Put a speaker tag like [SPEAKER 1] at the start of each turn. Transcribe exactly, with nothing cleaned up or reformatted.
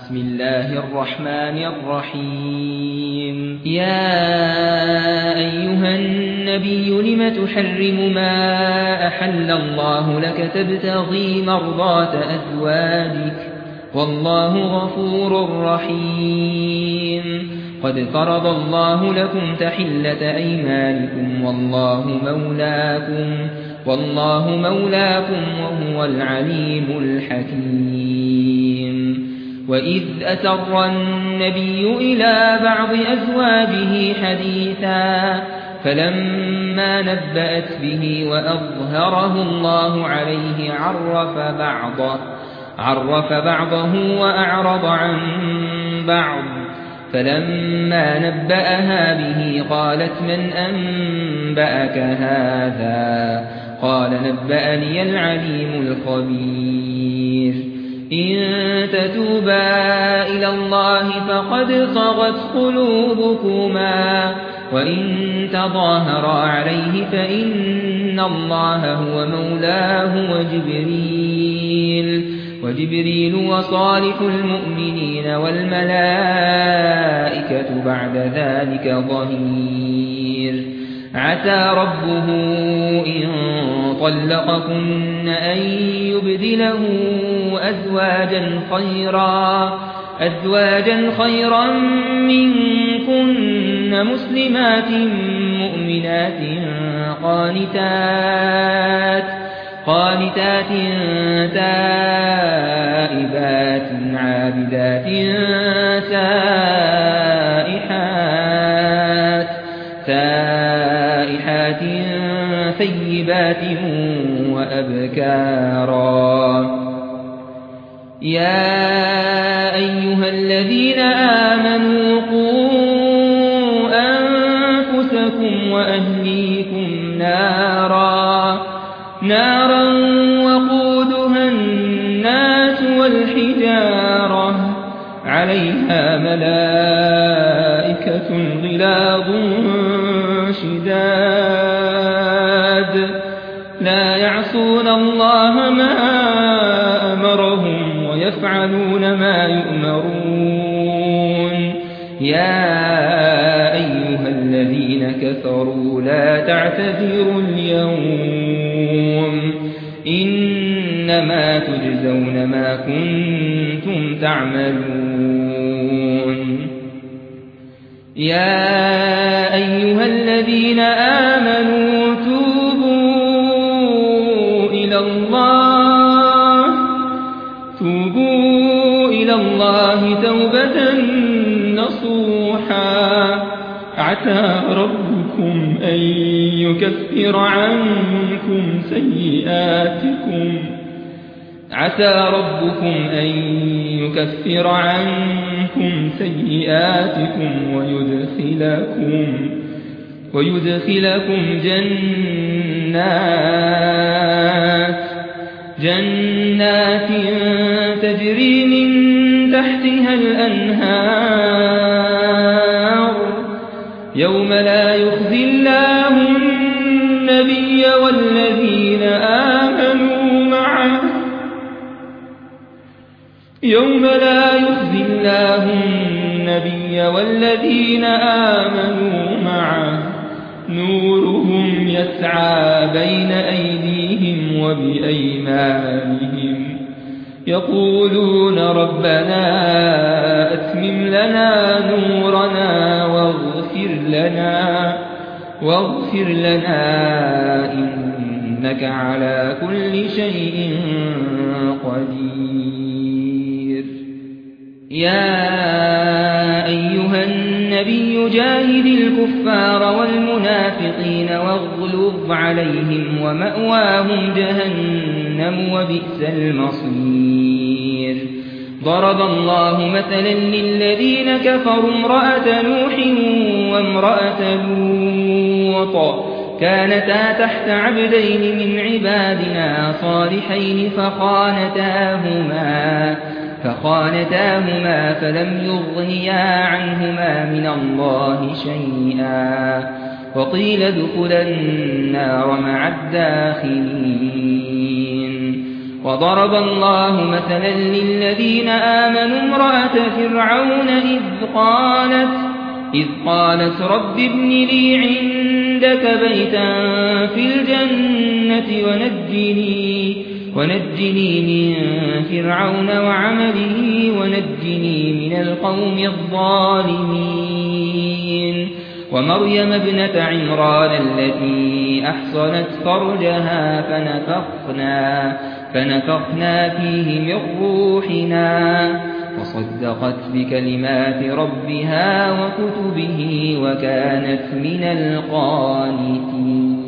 [SPEAKER 1] بسم الله الرحمن الرحيم يا أيها النبي لم تحرم ما أحل الله لك تبتغي مرضات أزواجك والله غفور رحيم قد فرض الله لكم تحلة أيمانكم والله مولاكم والله مولاكم وهو العليم الحكيم وإذ أسر النبي إلى بعض أزواجه حديثا فلما نبأت به وأظهره الله عليه عرف بعضه عرف بعضه وأعرض عن بعض فلما نبأها به قالت من أنبأك هذا قال نبأني العليم الخبير إن تتوبا إلى الله فقد صغت قلوبكما وإن تظاهرا عليه فإن الله هو مولاه وجبريل وجبريل وصالح المؤمنين والملائكة بعد ذلك ظهير عسى ربه إن طلقكن أن يبدله أزواجا خيرا أزواجا خيرا منكن مسلمات مؤمنات قانتات قانتات تائبات عابدات سائحات سائحات ثيبات وأبكارا يا أيها الذين آمنوا قوا أنفسكم وأهليكم نارا نارا وقودها الناس والحجارة عليها ملائكة غلاظ شداد لا يعصون الله ما أمرهم ويفعلون ما يؤمرون يا أيها الذين كفروا لا تعتذروا اليوم إنما تجزون ما كنتم تعملون يا أيها الذين آمنوا توبوا إلى الله توبوا إلى الله توبة نصوحا عسى ربكم أن يكفر عنكم سيئاتكم عسى ربكم أن يكفر عنكم سيئاتكم ويدخلكم ويدخلكم جنات جنات تجري من تحتها الأنهار يوم لا يخزي الله النبي والذين آمنوا معه يوم لا يخزي الله النبي والذين آمنوا معه نورهم يسعى بين أيديهم وبأيمانهم يقولون ربنا أتمم لنا نورنا واغفر لنا واغفر لنا إنك على كل شيء قدير يا أيها النبي جاهد الكفار والمنافقين واغلظ عليهم ومأواهم جهنم وبئس المصير ضرب الله مثلا للذين كفروا امرأة نوح وامرأة لوط كانتا تحت عبدين من عبادنا صالحين فخانتاهما فخانتاهما فلم يغنيا عنهما من الله شيئا وقيل ادخلا النار مع الداخلين وضرب الله مثلا للذين آمنوا امرأة فرعون إذ قالت إذ قالت رب ابن لي عندك بيتا في الجنة ونجني ونجني من فرعون وعمله ونجني من القوم الظالمين ومريم ابنة عمران التي أحصنت فرجها فنفخنا فنفخنا فيه من روحنا وصدقت بكلمات ربها وكتبه وكانت من القانتين.